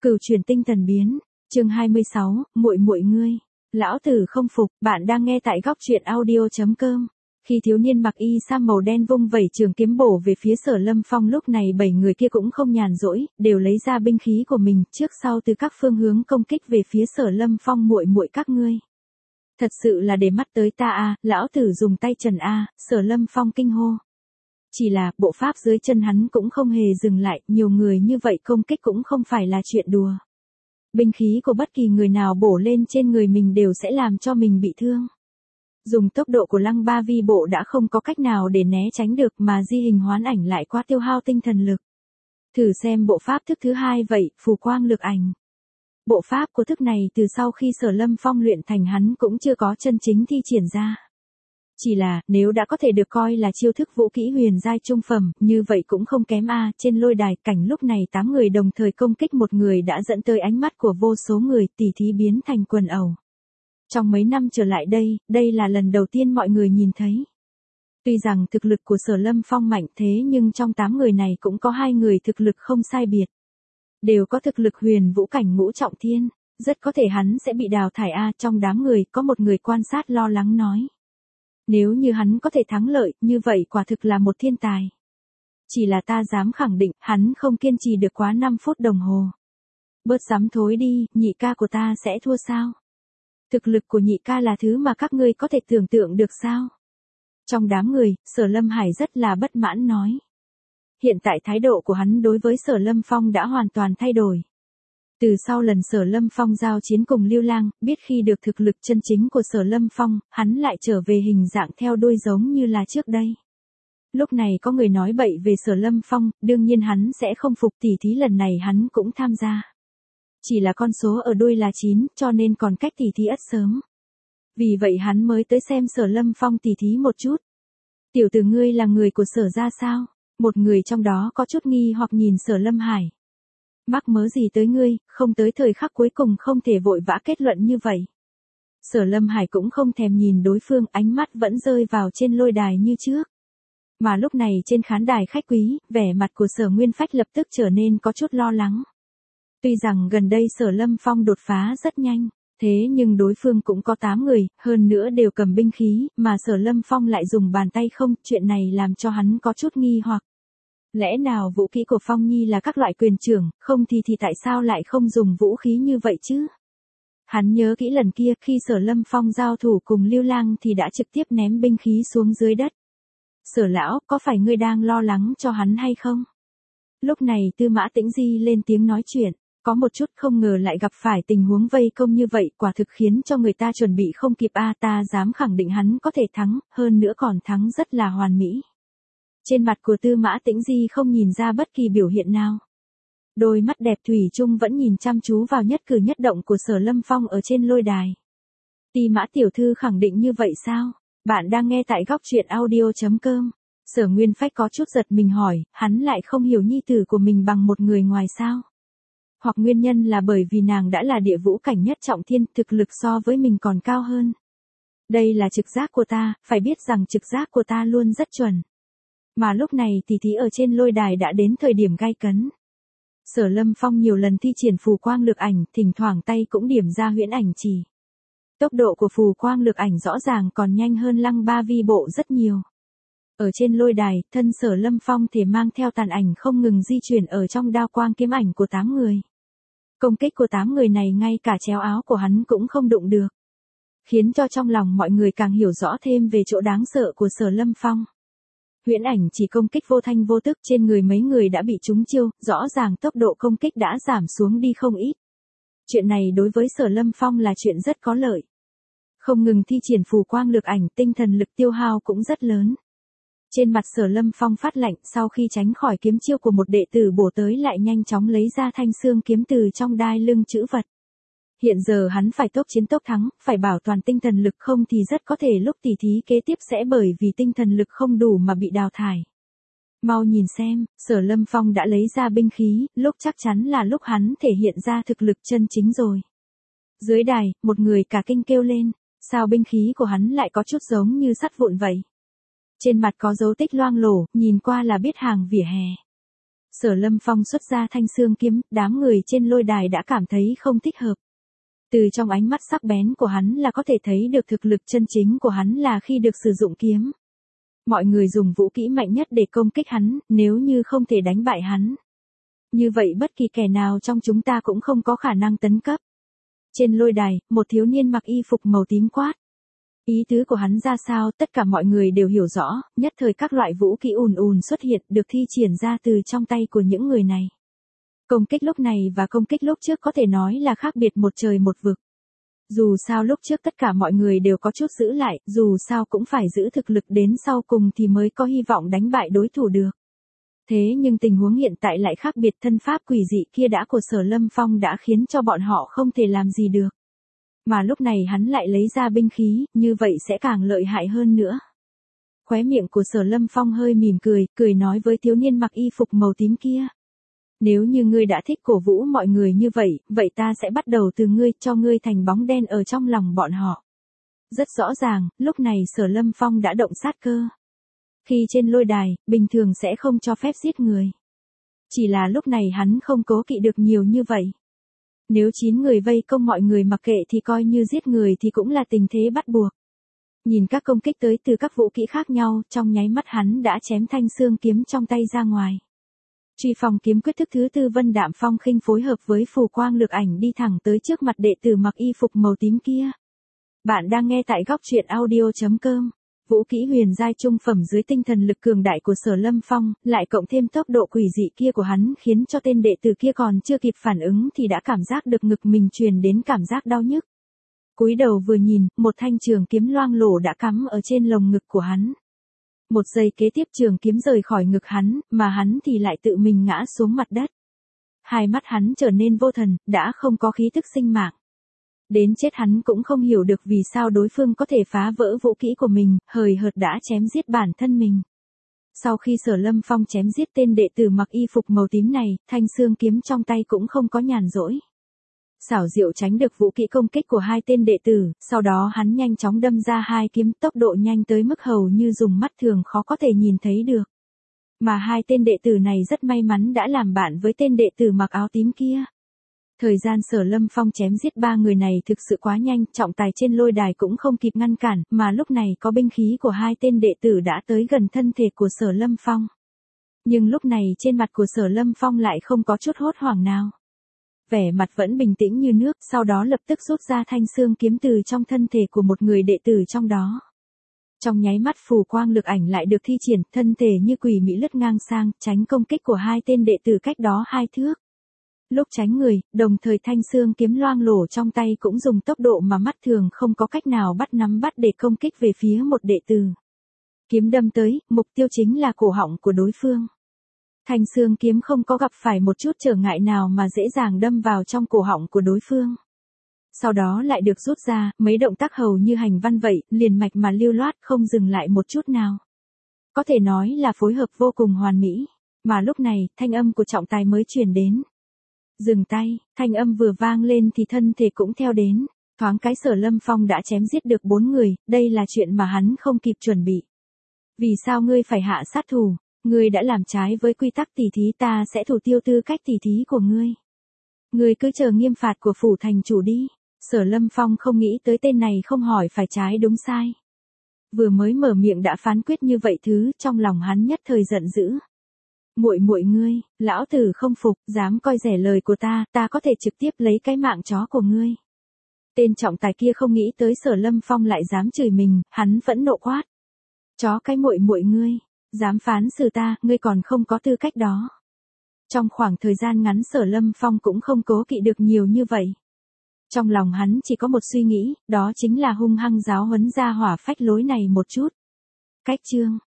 Cửu chuyển tinh thần biến, chương 26, muội muội ngươi. Lão tử không phục, bạn đang nghe tại góc truyện audio.com. Khi thiếu niên mặc y sam màu đen vung vẩy trường kiếm bổ về phía Sở Lâm Phong, lúc này 7 người kia cũng không nhàn rỗi, đều lấy ra binh khí của mình, trước sau từ các phương hướng công kích về phía Sở Lâm Phong. Muội muội các ngươi, thật sự là để mắt tới ta à? Lão tử dùng tay trần a. Sở Lâm Phong kinh hô. Chỉ là, bộ pháp dưới chân hắn cũng không hề dừng lại, nhiều người như vậy công kích cũng không phải là chuyện đùa. Binh khí của bất kỳ người nào bổ lên trên người mình đều sẽ làm cho mình bị thương. Dùng tốc độ của Lăng Ba Vi bộ đã không có cách nào để né tránh được, mà di hình hoán ảnh lại quá tiêu hao tinh thần lực. Thử xem bộ pháp thức thứ hai vậy, phù quang lực ảnh. Bộ pháp của thức này từ sau khi Sở Lâm Phong luyện thành hắn cũng chưa có chân chính thi triển ra. Chỉ là, nếu đã có thể được coi là chiêu thức vũ kỹ huyền giai trung phẩm, như vậy cũng không kém a. Trên lôi đài, cảnh lúc này 8 người đồng thời công kích một người đã dẫn tới ánh mắt của vô số người, tỉ thí biến thành quần ẩu. Trong mấy năm trở lại đây là lần đầu tiên mọi người nhìn thấy. Tuy rằng thực lực của Sở Lâm Phong mạnh thế nhưng trong 8 người này cũng có 2 người thực lực không sai biệt. Đều có thực lực huyền vũ cảnh ngũ trọng thiên, rất có thể hắn sẽ bị đào thải a. Trong đám người, có một người quan sát lo lắng nói. Nếu như hắn có thể thắng lợi, như vậy quả thực là một thiên tài. Chỉ là ta dám khẳng định, hắn không kiên trì được quá 5 phút đồng hồ. Bớt dám thối đi, nhị ca của ta sẽ thua sao? Thực lực của nhị ca là thứ mà các ngươi có thể tưởng tượng được sao? Trong đám người, Sở Lâm Hải rất là bất mãn nói. Hiện tại thái độ của hắn đối với Sở Lâm Phong đã hoàn toàn thay đổi. Từ sau lần Sở Lâm Phong giao chiến cùng Lưu Lang, biết khi được thực lực chân chính của Sở Lâm Phong, hắn lại trở về hình dạng theo đuôi giống như là trước đây. Lúc này có người nói bậy về Sở Lâm Phong, đương nhiên hắn sẽ không phục, tỉ thí lần này hắn cũng tham gia. Chỉ là con số ở đuôi là 9, cho nên còn cách tỉ thí ất sớm. Vì vậy hắn mới tới xem Sở Lâm Phong tỉ thí một chút. Tiểu tử ngươi là người của Sở gia sao? Một người trong đó có chút nghi hoặc nhìn Sở Lâm Hải. Mắc mớ gì tới ngươi, không tới thời khắc cuối cùng không thể vội vã kết luận như vậy. Sở Lâm Hải cũng không thèm nhìn đối phương, ánh mắt vẫn rơi vào trên lôi đài như trước. Mà lúc này trên khán đài khách quý, vẻ mặt của Sở Nguyên Phách lập tức trở nên có chút lo lắng. Tuy rằng gần đây Sở Lâm Phong đột phá rất nhanh, thế nhưng đối phương cũng có 8 người, hơn nữa đều cầm binh khí, mà Sở Lâm Phong lại dùng bàn tay không, chuyện này làm cho hắn có chút nghi hoặc. Lẽ nào vũ khí của Phong Nhi là các loại quyền trưởng, không thì tại sao lại không dùng vũ khí như vậy chứ? Hắn nhớ kỹ lần kia khi Sở Lâm Phong giao thủ cùng Lưu Lang thì đã trực tiếp ném binh khí xuống dưới đất. Sở lão, có phải ngươi đang lo lắng cho hắn hay không? Lúc này Tư Mã Tĩnh Di lên tiếng nói chuyện, có một chút không ngờ lại gặp phải tình huống vây công như vậy, quả thực khiến cho người ta chuẩn bị không kịp a. Ta dám khẳng định hắn có thể thắng, hơn nữa còn thắng rất là hoàn mỹ. Trên mặt của Tư Mã Tĩnh Di không nhìn ra bất kỳ biểu hiện nào. Đôi mắt đẹp thủy chung vẫn nhìn chăm chú vào nhất cử nhất động của Sở Lâm Phong ở trên lôi đài. Tư Mã tiểu thư khẳng định như vậy sao? Bạn đang nghe tại góc truyện audio.com. Sở Nguyên Phách có chút giật mình hỏi, hắn lại không hiểu nhi tử của mình bằng một người ngoài sao? Hoặc nguyên nhân là bởi vì nàng đã là địa vũ cảnh nhất trọng thiên, thực lực so với mình còn cao hơn. Đây là trực giác của ta, phải biết rằng trực giác của ta luôn rất chuẩn. Mà lúc này tỉ thí ở trên lôi đài đã đến thời điểm gay cấn. Sở Lâm Phong nhiều lần thi triển phù quang lực ảnh, thỉnh thoảng tay cũng điểm ra huyễn ảnh chỉ. Tốc độ của phù quang lực ảnh rõ ràng còn nhanh hơn Lăng Ba Vi bộ rất nhiều. Ở trên lôi đài, thân Sở Lâm Phong thể mang theo tàn ảnh không ngừng di chuyển ở trong đao quang kiếm ảnh của 8 người. Công kích của 8 người này ngay cả chéo áo của hắn cũng không đụng được. Khiến cho trong lòng mọi người càng hiểu rõ thêm về chỗ đáng sợ của Sở Lâm Phong. Huyễn ảnh chỉ công kích vô thanh vô tức, trên người mấy người đã bị trúng chiêu, rõ ràng tốc độ công kích đã giảm xuống đi không ít. Chuyện này đối với Sở Lâm Phong là chuyện rất có lợi. Không ngừng thi triển phù quang lực ảnh, tinh thần lực tiêu hao cũng rất lớn. Trên mặt Sở Lâm Phong phát lạnh, sau khi tránh khỏi kiếm chiêu của một đệ tử bổ tới lại nhanh chóng lấy ra thanh xương kiếm từ trong đai lưng chữ vật. Hiện giờ hắn phải tốc chiến tốc thắng, phải bảo toàn tinh thần lực, không thì rất có thể lúc tỉ thí kế tiếp sẽ bởi vì tinh thần lực không đủ mà bị đào thải. Mau nhìn xem, Sở Lâm Phong đã lấy ra binh khí, lúc chắc chắn là lúc hắn thể hiện ra thực lực chân chính rồi. Dưới đài, một người cả kinh kêu lên, sao binh khí của hắn lại có chút giống như sắt vụn vậy? Trên mặt có dấu tích loang lổ, nhìn qua là biết hàng vỉa hè. Sở Lâm Phong xuất ra thanh xương kiếm, đám người trên lôi đài đã cảm thấy không thích hợp. Từ trong ánh mắt sắc bén của hắn là có thể thấy được thực lực chân chính của hắn là khi được sử dụng kiếm. Mọi người dùng vũ kỹ mạnh nhất để công kích hắn, nếu như không thể đánh bại hắn. Như vậy bất kỳ kẻ nào trong chúng ta cũng không có khả năng tấn cấp. Trên lôi đài, một thiếu niên mặc y phục màu tím quát. Ý tứ của hắn ra sao, tất cả mọi người đều hiểu rõ, nhất thời các loại vũ kỹ ùn ùn xuất hiện được thi triển ra từ trong tay của những người này. Công kích lúc này và công kích lúc trước có thể nói là khác biệt một trời một vực. Dù sao lúc trước tất cả mọi người đều có chút giữ lại, dù sao cũng phải giữ thực lực đến sau cùng thì mới có hy vọng đánh bại đối thủ được. Thế nhưng tình huống hiện tại lại khác biệt, thân pháp quỷ dị kia đã của Sở Lâm Phong đã khiến cho bọn họ không thể làm gì được. Mà lúc này hắn lại lấy ra binh khí, như vậy sẽ càng lợi hại hơn nữa. Khóe miệng của Sở Lâm Phong hơi mỉm cười, cười nói với thiếu niên mặc y phục màu tím kia. Nếu như ngươi đã thích cổ vũ mọi người như vậy, vậy ta sẽ bắt đầu từ ngươi, cho ngươi thành bóng đen ở trong lòng bọn họ. Rất rõ ràng, lúc này Sở Lâm Phong đã động sát cơ. Khi trên lôi đài, bình thường sẽ không cho phép giết người. Chỉ là lúc này hắn không cố kỵ được nhiều như vậy. Nếu 9 người vây công mọi người mặc kệ thì coi như giết người thì cũng là tình thế bắt buộc. Nhìn các công kích tới từ các vũ kỹ khác nhau, trong nháy mắt hắn đã chém thanh xương kiếm trong tay ra ngoài. Truy phong kiếm quyết thức thứ tư Vân Đạm Phong Khinh phối hợp với phù quang lực ảnh đi thẳng tới trước mặt đệ tử mặc y phục màu tím kia. Bạn đang nghe tại góc truyện audio.com. Vũ kỹ huyền giai trung phẩm dưới tinh thần lực cường đại của Sở Lâm Phong, lại cộng thêm tốc độ quỷ dị kia của hắn khiến cho tên đệ tử kia còn chưa kịp phản ứng thì đã cảm giác được ngực mình truyền đến cảm giác đau nhức. Cúi đầu vừa nhìn, một thanh trường kiếm loang lổ đã cắm ở trên lồng ngực của hắn. Một giây kế tiếp trường kiếm rời khỏi ngực hắn, mà hắn thì lại tự mình ngã xuống mặt đất. Hai mắt hắn trở nên vô thần, đã không có khí tức sinh mạng. Đến chết hắn cũng không hiểu được vì sao đối phương có thể phá vỡ vũ kỹ của mình, hời hợt đã chém giết bản thân mình. Sau khi Sở Lâm Phong chém giết tên đệ tử mặc y phục màu tím này, thanh xương kiếm trong tay cũng không có nhàn rỗi. Xảo diệu tránh được vũ kỹ công kích của hai tên đệ tử, sau đó hắn nhanh chóng đâm ra hai kiếm, tốc độ nhanh tới mức hầu như dùng mắt thường khó có thể nhìn thấy được. Mà hai tên đệ tử này rất may mắn đã làm bạn với tên đệ tử mặc áo tím kia. Thời gian Sở Lâm Phong chém giết ba người này thực sự quá nhanh, trọng tài trên lôi đài cũng không kịp ngăn cản, mà lúc này có binh khí của hai tên đệ tử đã tới gần thân thể của Sở Lâm Phong. Nhưng lúc này trên mặt của Sở Lâm Phong lại không có chút hốt hoảng nào. Vẻ mặt vẫn bình tĩnh như nước, sau đó lập tức rút ra thanh xương kiếm từ trong thân thể của một người đệ tử trong đó. Trong nháy mắt phù quang lực ảnh lại được thi triển, thân thể như quỷ mị lướt ngang sang, tránh công kích của hai tên đệ tử cách đó 2 thước. Lúc tránh người, đồng thời thanh xương kiếm loang lổ trong tay cũng dùng tốc độ mà mắt thường không có cách nào nắm bắt để công kích về phía một đệ tử. Kiếm đâm tới, mục tiêu chính là cổ họng của đối phương. Thanh xương kiếm không có gặp phải một chút trở ngại nào mà dễ dàng đâm vào trong cổ họng của đối phương. Sau đó lại được rút ra, mấy động tác hầu như hành văn vậy, liền mạch mà lưu loát không dừng lại một chút nào. Có thể nói là phối hợp vô cùng hoàn mỹ, mà lúc này, thanh âm của trọng tài mới truyền đến. Dừng tay, thanh âm vừa vang lên thì thân thể cũng theo đến, thoáng cái Sở Lâm Phong đã chém giết được 4 người, đây là chuyện mà hắn không kịp chuẩn bị. Vì sao ngươi phải hạ sát thủ? Ngươi đã làm trái với quy tắc tỉ thí, ta sẽ thủ tiêu tư cách tỉ thí của ngươi. Ngươi cứ chờ nghiêm phạt của phủ thành chủ đi. Sở Lâm Phong không nghĩ tới tên này không hỏi phải trái đúng sai. Vừa mới mở miệng đã phán quyết như vậy thứ, trong lòng hắn nhất thời giận dữ. Muội muội ngươi, lão tử không phục, dám coi rẻ lời của ta, ta có thể trực tiếp lấy cái mạng chó của ngươi. Tên trọng tài kia không nghĩ tới Sở Lâm Phong lại dám chửi mình, hắn phẫn nộ quát. Chó cái muội muội ngươi, dám phán xử ta, ngươi còn không có tư cách đó. Trong khoảng thời gian ngắn Sở Lâm Phong cũng không cố kỵ được nhiều như vậy. Trong lòng hắn chỉ có một suy nghĩ, đó chính là hung hăng giáo huấn ra hỏa phách lối này một chút. Cách chương